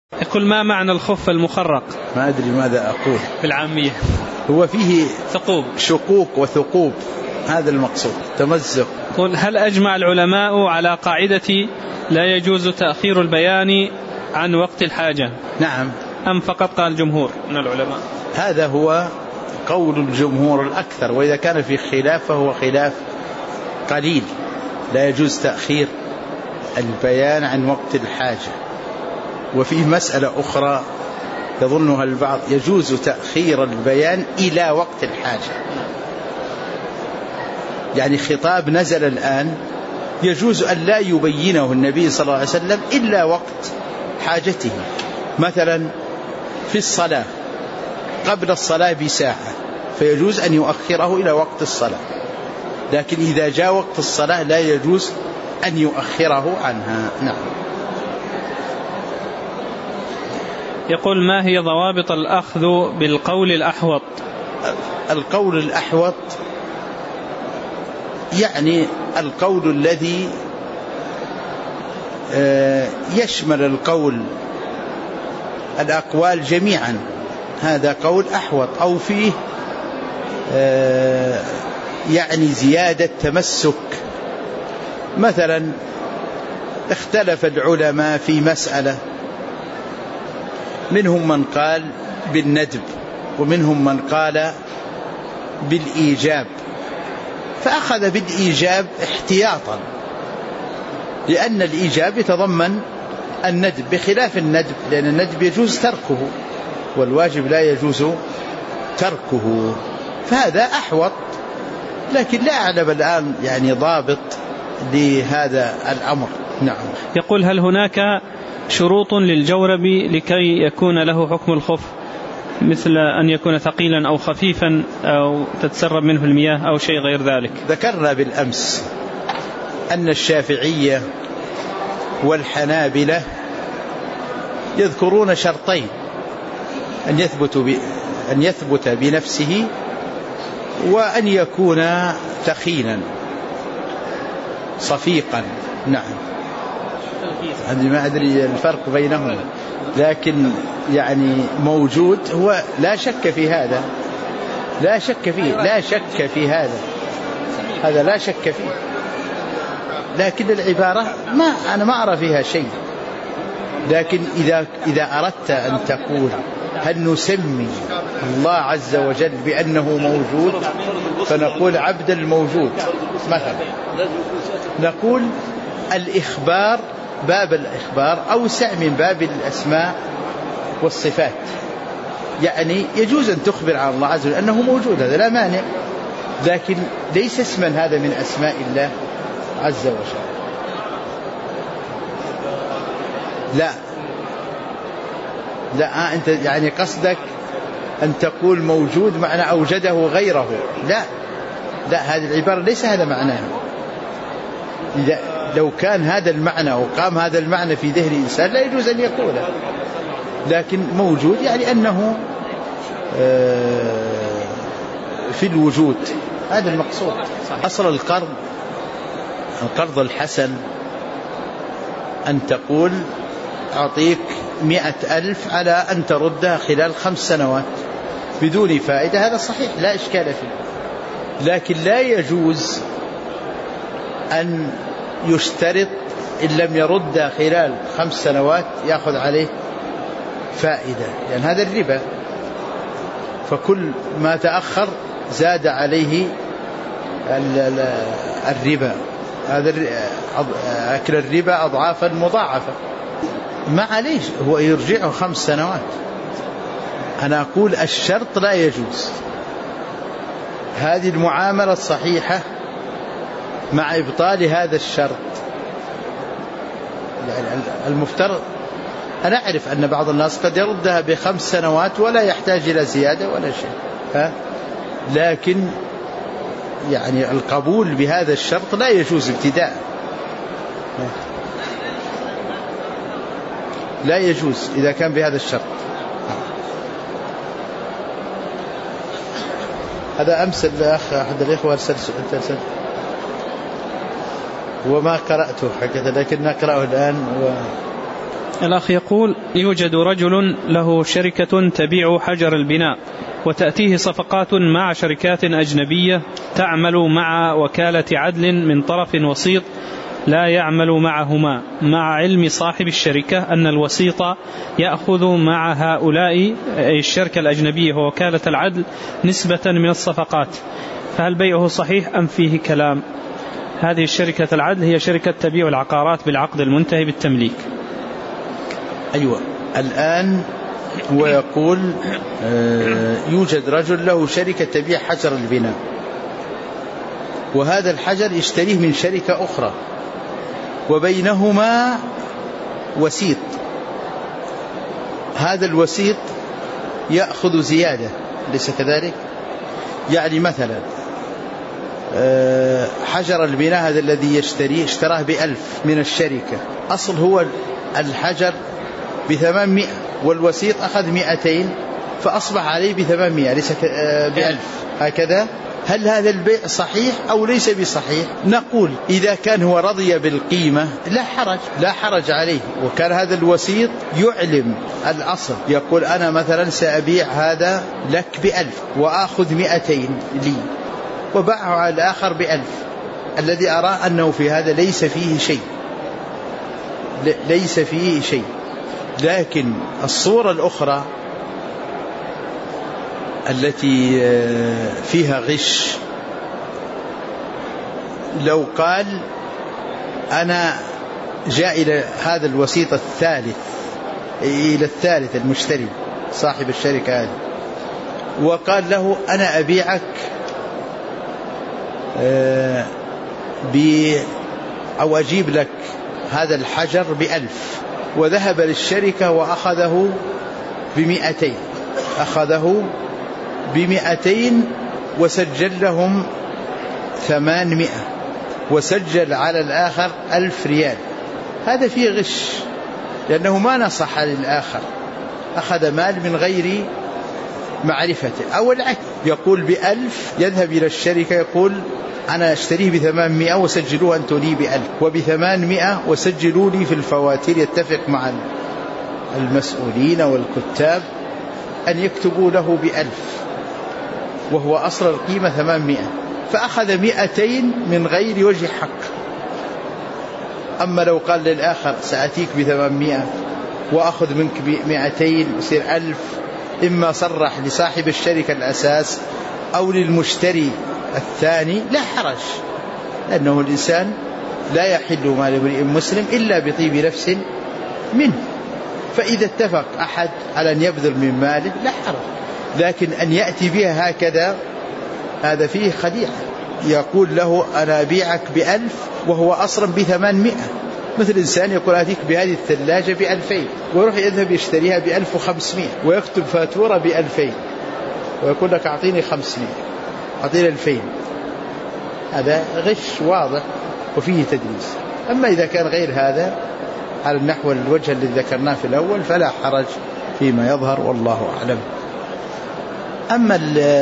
يقول ما معنى الخف المخرق؟ ما أدري ماذا أقول بالعامية. هو فيه ثقوب، شقوق وثقوب، هذا المقصود، تمزق. يقول هل أجمع العلماء على قاعدة لا يجوز تأخير البيان عن وقت الحاجة؟ نعم. أم فقط قال الجمهور من العلماء؟ هذا هو قول الجمهور الأكثر، وإذا كان في خلاف فهو خلاف قليل. لا يجوز تأخير البيان عن وقت الحاجة. وفيه مسألة أخرى يظنها البعض، يجوز تأخير البيان إلى وقت الحاجة، يعني خطاب نزل الآن يجوز أن لا يبينه النبي صلى الله عليه وسلم إلا وقت حاجته، مثلا في الصلاة قبل الصلاة بساعة فيجوز أن يؤخره إلى وقت الصلاة، لكن إذا جاء وقت الصلاة لا يجوز أن يؤخره عنها. نعم. يقول ما هي ضوابط الأخذ بالقول الأحوط؟ القول الأحوط يعني القول الذي يشمل القول الأقوال جميعا، هذا قول أحوط، أو فيه يعني زيادة تمسك. مثلا اختلف العلماء في مسألة، منهم من قال بالندب ومنهم من قال بالإيجاب، فأخذ بالإيجاب احتياطا، لأن الإيجاب يتضمن الندب بخلاف الندب، لأن الندب يجوز تركه والواجب لا يجوز تركه، فهذا أحوط، لكن لا أعلم الآن يعني ضابط لهذا الأمر. نعم. يقول هل هناك شروط للجورب لكي يكون له حكم الخف، مثل أن يكون ثقيلا أو خفيفا أو تتسرب منه المياه أو شيء غير ذلك؟ ذكرنا بالأمس أن الشافعية والحنابلة يذكرون شرطين، أن يثبت بنفسه وأن يكون ثخينا صفيقا. نعم. ما أدري الفرق بينهم، لكن يعني موجود، هو لا شك في هذا، لا شك فيه، لا شك في هذا لا شك فيه، لكن العبارة أنا ما أرى فيها شيء. لكن إذا أردت أن تقول هل نسمي الله عز وجل بأنه موجود، فنقول عبد الموجود مثلا، نقول الإخبار، باب الإخبار أوسع من باب الأسماء والصفات، يعني يجوز أن تخبر عن الله عز وجل أنه موجود، هذا لا مانع، لكن ليس اسما هذا من أسماء الله عز وجل. لا أنت يعني قصدك أن تقول موجود معنى أوجده غيره، لا هذه العبارة ليس هذا معناها. لو كان هذا المعنى وقام هذا المعنى في ذهن الإنسان لا يجوز أن يقوله، لكن موجود يعني أنه في الوجود، هذا المقصود. أصل القرض الحسن أن تقول أعطيك 100,000 على أن تردها خلال 5 سنوات بدون فائدة، هذا صحيح لا إشكال فيه، لكن لا يجوز أن يشترط إن لم يرد خلال 5 سنوات يأخذ عليه فائدة، لأن هذا الربا، فكل ما تأخر زاد عليه الربا، هذا أكل الربا أضعافا مضاعفة، ما عليه هو يرجعه 5 سنوات. أنا أقول الشرط لا يجوز، هذه المعاملة الصحيحة مع إبطال هذا الشرط. يعني المفترض، أنا أعرف أن بعض الناس قد يردها ب5 سنوات ولا يحتاج إلى زيادة ولا شيء، لكن يعني القبول بهذا الشرط لا يجوز ابتداء، لا يجوز إذا كان بهذا الشرط. هذا أمس الأخ أحد الإخوة أرسل وما قرأته حقيقة، لكن نقرأه الآن الأخ يقول: يوجد رجل له شركة تبيع حجر البناء وتأتيه صفقات مع شركات أجنبية تعمل مع وكالة عدل من طرف وسيط لا يعمل معهما، مع علم صاحب الشركة أن الوسيط يأخذ مع هؤلاء الشركة الأجنبية ووكالة العدل نسبة من الصفقات، فهل بيعه صحيح أم فيه كلام؟ هذه الشركة العدل هي شركة تبيع العقارات بالعقد المنتهي بالتمليك. أيوة، الآن هو يقول يوجد رجل له شركة تبيع حجر البناء، وهذا الحجر يشتريه من شركة أخرى وبينهما وسيط، هذا الوسيط يأخذ زيادة، ليس كذلك؟ يعني مثلا حجر البناء هذا الذي يشتريه اشتراه ب1000 من الشركة، أصل هو الحجر ب800 والوسيط أخذ 200 فأصبح عليه ب800 ليس ب1000، هكذا. هل هذا البيع صحيح أو ليس بصحيح؟ نقول إذا كان هو رضي بالقيمة لا حرج عليه، وكان هذا الوسيط يعلم الأصل، يقول أنا مثلا سأبيع هذا لك ب1000 وآخذ 200 لي، وباعه على الآخر ب1000. الذي أرى أنه في هذا ليس فيه شيء. لكن الصورة الأخرى التي فيها غش، لو قال أنا جاء إلى هذا الوسيط الثالث المشتري صاحب الشركة هذه وقال له أنا أبيعك أو أجيب لك هذا الحجر ب1000، وذهب للشركة وأخذه ب200، وسجل لهم 800 وسجل على الآخر 1000 ريال، هذا فيه غش، لأنه ما نصح للآخر، أخذ مال من غير معرفته. أو العكس، يقول ب1000 يذهب إلى الشركة يقول أنا أشتريه ب800 وسجلوه أنتوا لي ب1000، وب800 وسجلوا لي في الفواتير، يتفق مع المسؤولين والكتاب أن يكتبوا له ب1000 وهو أصل القيمة 800، فأخذ 200 من غير وجه حق. أما لو قال للآخر سأتيك ب800 وأخذ منك ب200 يصير 1000، إما صرح لصاحب الشركة الأساس أو للمشتري الثاني لا حرج، لأنه الإنسان لا يحل مال امرئ مسلم إلا بطيب نفس منه، فإذا اتفق أحد على أن يبذل من ماله لا حرج، لكن أن يأتي بها هكذا هذا فيه خديعة. يقول له أنا أبيعك ب1000 وهو أصلا ب800، مثل إنسان يقول أتيك بهذه الثلاجة ب2000 ويروح يذهب يشتريها ب1500 ويكتب فاتورة ب2000 ويقول لك أعطيني 500 أعطيني 2000، هذا غش واضح وفيه تدليس. أما إذا كان غير هذا على النحو الوجه الذي ذكرناه في الأول فلا حرج فيما يظهر، والله أعلم. أما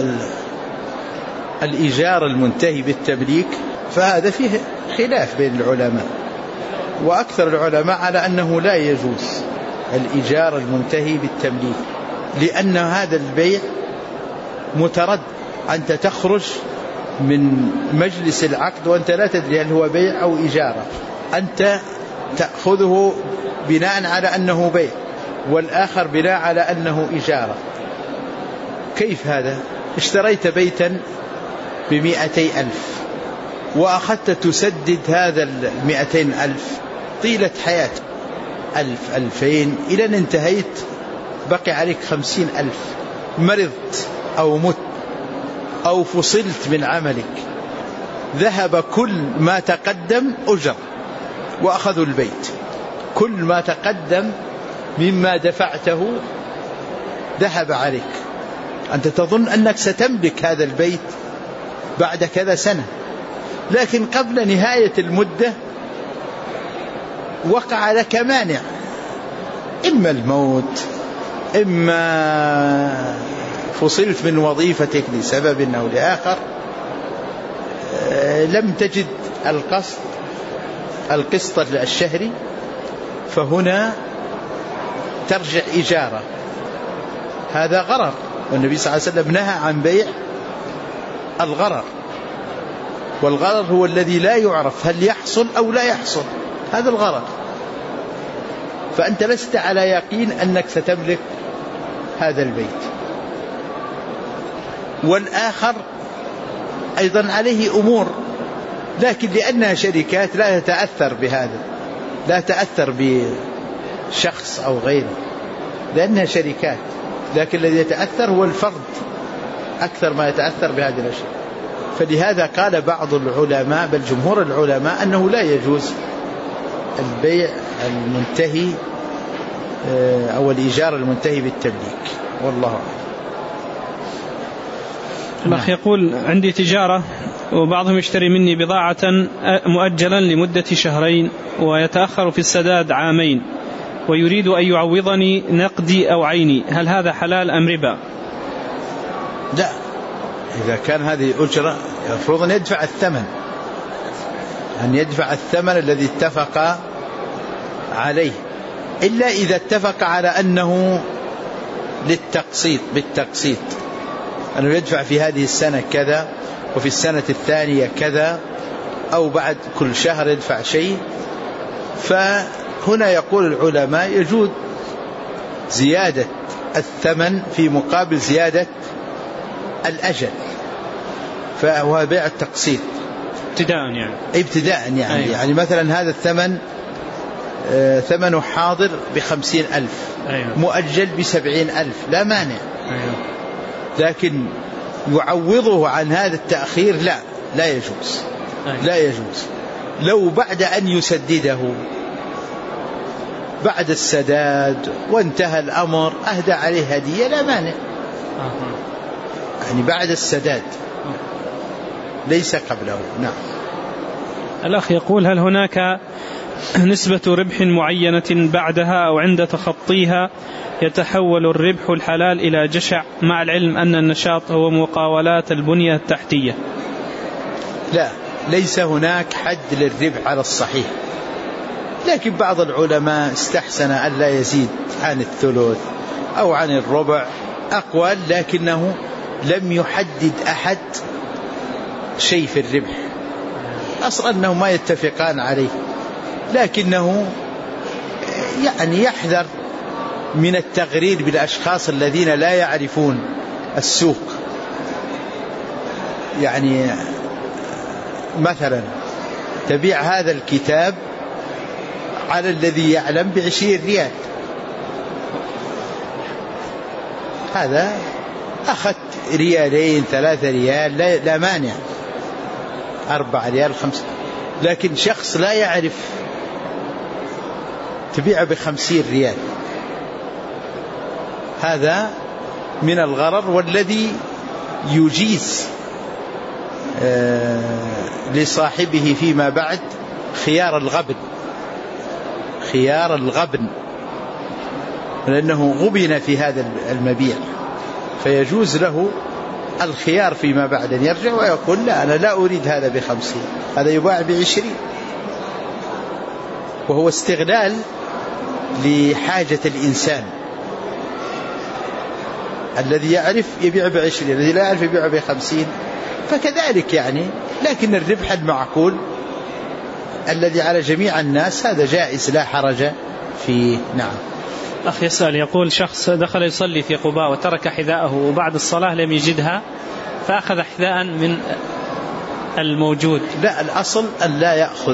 الإيجار المنتهي بالتمليك فهذا فيه خلاف بين العلماء، وأكثر العلماء على أنه لا يجوز الإيجار المنتهي بالتمليك، لأن هذا البيع مترد، أنت تخرج من مجلس العقد وأنت لا تدري هل هو بيع أو إجارة، أنت تأخذه بناء على أنه بيع والآخر بناء على أنه إجارة. كيف هذا؟ اشتريت بيتا ب200,000 وأخذت تسدد هذا 200,000 طيلة حياتك 1000 2000 إلى أن انتهيت بقي عليك 50,000، مرضت أو مت أو فصلت من عملك، ذهب كل ما تقدم أجر وأخذوا البيت، كل ما تقدم مما دفعته ذهب عليك. أنت تظن أنك ستملك هذا البيت بعد كذا سنة، لكن قبل نهاية المدة وقع لك مانع، إما الموت إما فصلت من وظيفتك لسبب أو لآخر، لم تجد القسط الشهري، فهنا ترجع إجارة، هذا غرر، والنبي صلى الله عليه وسلم نهى عن بيع الغرر، والغرر هو الذي لا يعرف هل يحصل أو لا يحصل، هذا الغرر. فأنت لست على يقين أنك ستملك هذا البيت. والآخر أيضا عليه أمور، لكن لأنها شركات لا تتأثر بهذا، لا تأثر بشخص أو غيره لأنها شركات، لكن الذي يتأثر هو الفرد أكثر ما يتأثر بهذه الأشياء. فلهذا قال بعض العلماء بل جمهور العلماء أنه لا يجوز البيع المنتهي أو الإيجار المنتهي بالتمليك، والله أعلم. الأخ يقول عندي تجارة وبعضهم يشتري مني بضاعة مؤجلا لمدة 2 شهر ويتأخر في السداد 2 عام ويريد أن يعوضني نقدي أو عيني، هل هذا حلال أم ربا؟ لا، إذا كان هذه أجرة المفروض أن يدفع الثمن، أن يدفع الثمن الذي اتفق عليه، إلا إذا اتفق على أنه للتقسيط، بالتقسيط، أنه يدفع في هذه السنة كذا وفي السنة الثانية كذا، أو بعد كل شهر يدفع شيء. فهنا يقول العلماء يجوز زيادة الثمن في مقابل زيادة الأجل، فهو بيع التقسيط ابتداء يعني. أيوة. يعني مثلا هذا الثمن ثمنه حاضر ب50,000. أيوة. مؤجل ب70,000 لا مانع. أيوة. لكن يعوضه عن هذا التأخير لا يجوز. أيوة. لا يجوز. لو بعد أن يسدده بعد السداد وانتهى الأمر أهدى عليه هدية لا مانع. يعني بعد السداد ليس قبله. نعم. الأخ يقول هل هناك نسبة ربح معينة بعدها أو عند تخطيها يتحول الربح الحلال إلى جشع، مع العلم أن النشاط هو مقاولات البنية التحتية؟ لا، ليس هناك حد للربح على الصحيح، لكن بعض العلماء استحسن أن لا يزيد عن 1/3 أو عن 1/4 أقوال، لكنه لم يحدد أحد شيء في الربح، أصلا أنه ما يتفقان عليه، لكنه يعني يحذر من التغرير بالأشخاص الذين لا يعرفون السوق. يعني مثلا تبيع هذا الكتاب على الذي يعلم ب20 ريال، هذا أخذت 2 ريال 3 ريال لا مانع، 4 ريال 5. لكن شخص لا يعرف تبيع ب50 ريال، هذا من الغرر، والذي يجيز لصاحبه فيما بعد خيار الغبن، لأنه غبن في هذا المبيع، فيجوز له الخيار فيما بعد أن يرجع ويقول لا، أنا لا أريد هذا ب50، هذا يباع ب20، وهو استغلال لحاجة الإنسان. الذي يعرف يبيع ب20، الذي لا يعرف يبيع ب50، فكذلك يعني. لكن الربح المعقول الذي على جميع الناس هذا جائز لا حرج فيه. نعم. أخي يسأل يقول شخص دخل يصلي في قباء وترك حذاءه وبعد الصلاة لم يجدها فأخذ حذاء من الموجود. لا، الأصل أن لا يأخذ،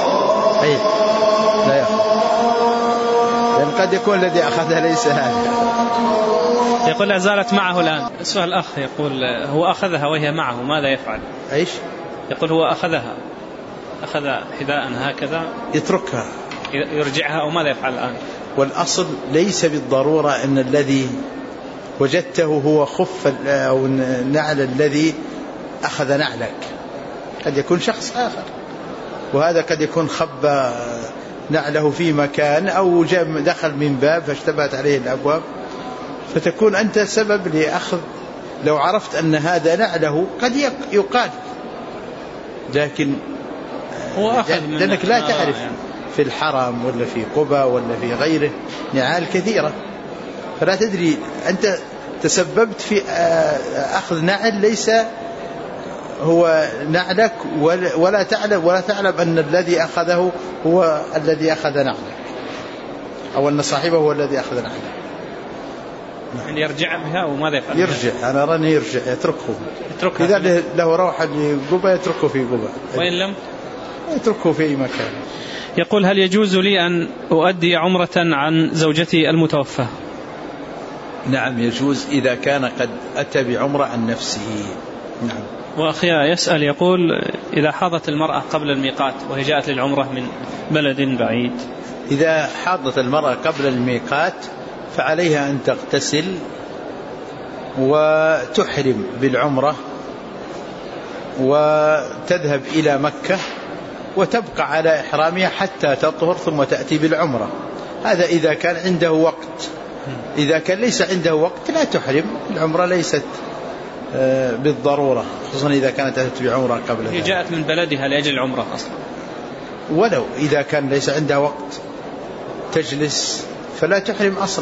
لا يأخذ، لأن قد يكون الذي أخذها ليس هذا. يقول لا زالت معه الآن. سؤال الأخ يقول هو أخذها وهي معه ماذا يفعل؟ إيش؟ يقول هو أخذ حذاء هكذا يتركها يرجعها أو ماذا يفعل الآن؟ والأصل ليس بالضرورة أن الذي وجدته هو خف أو نعل الذي أخذ نعلك، قد يكون شخص آخر، وهذا قد يكون خب نعله في مكان أو دخل من باب فاشتبهت عليه الأبواب، فتكون أنت سبب لأخذ. لو عرفت أن هذا نعله قد يقال، لكن هو أخذ لأنك لا تعرف، في الحرم ولا في قبى ولا في غيره نعال كثيرة، فلا تدري أنت تسببت في أخذ نعل ليس هو نعلك، ولا تعلم أن الذي أخذه هو الذي أخذ نعلك، أو أن صاحبه هو الذي أخذ نعلك. يعني يرجع بها وماذا يفعل؟ يرجع، أنا راني يرجع، يتركه إذا له روحة لقبة يتركه في قبة، وإن لم يتركه في أي مكان. يقول: هل يجوز لي أن أؤدي عمرة عن زوجتي المتوفى؟ نعم يجوز إذا كان قد أتى بعمرة عن نفسه. نعم. وأخيرا يسأل يقول: إذا حاضت المرأة قبل الميقات وهي جاءت للعمرة من بلد بعيد؟ إذا حاضت المرأة قبل الميقات فعليها أن تغتسل وتحرم بالعمرة وتذهب إلى مكة وتبقى على إحرامها حتى تطهر ثم تأتي بالعمرة. هذا إذا كان عنده وقت. إذا كان ليس عنده وقت لا تحرم، العمرة ليست بالضرورة، خصوصا إذا كانت أتت بعمرة قبل ذلك. هي جاءت من بلدها لأجل العمرة أصلا، ولو إذا كان ليس عندها وقت تجلس فلا تحرم أصلا.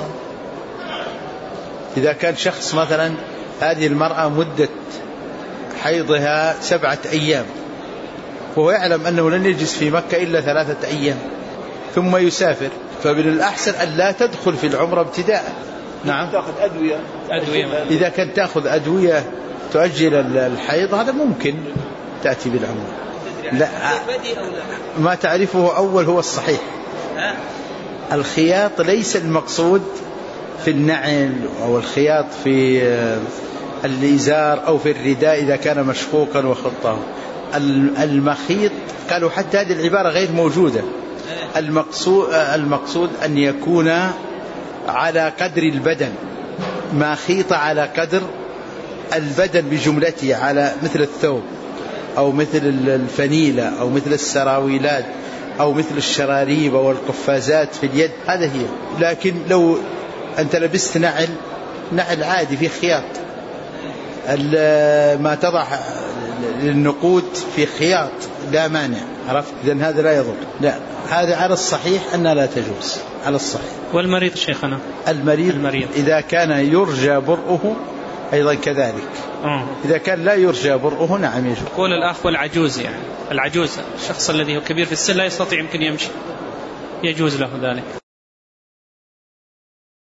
إذا كان شخص مثلا هذه المرأة مدة حيضها 7 أيام وهو يعلم أنه لن يجلس في مكة إلا 3 أيام ثم يسافر، فمن الأحسن أن لا تدخل في العمرة ابتداء. نعم. تأخذ أدوية. إذا كانت تأخذ أدوية تؤجل الحيض هذا ممكن تأتي بالعمرة. لا، ما تعرفه أول هو الصحيح. الخياط ليس المقصود في النعل أو الخياط في الإزار أو في الرداء إذا كان مشقوقا وخطه. المخيط قالوا حتى هذه العبارة غير موجودة. المقصود أن يكون على قدر البدن، ما خيط على قدر البدن بجملته، على مثل الثوب أو مثل الفنيلة أو مثل السراويلات أو مثل الشراريب أو القفازات في اليد، هذا هي. لكن لو أنت لبست نعل عادي في خياط، ما تضع النقود في خياط لا مانع، عرفت؟ إذن هذا لا يضر. لا، هذا على الصحيح أنها لا تجوز على الصحيح. والمريض شيخنا؟ المريض إذا كان يرجى برؤه أيضا كذلك. إذا كان لا يرجى برؤه نعم يجوز. يقول الأخ والعجوز، يعني العجوز الشخص الذي هو كبير في السن لا يستطيع يمكن يمشي، يجوز له ذلك؟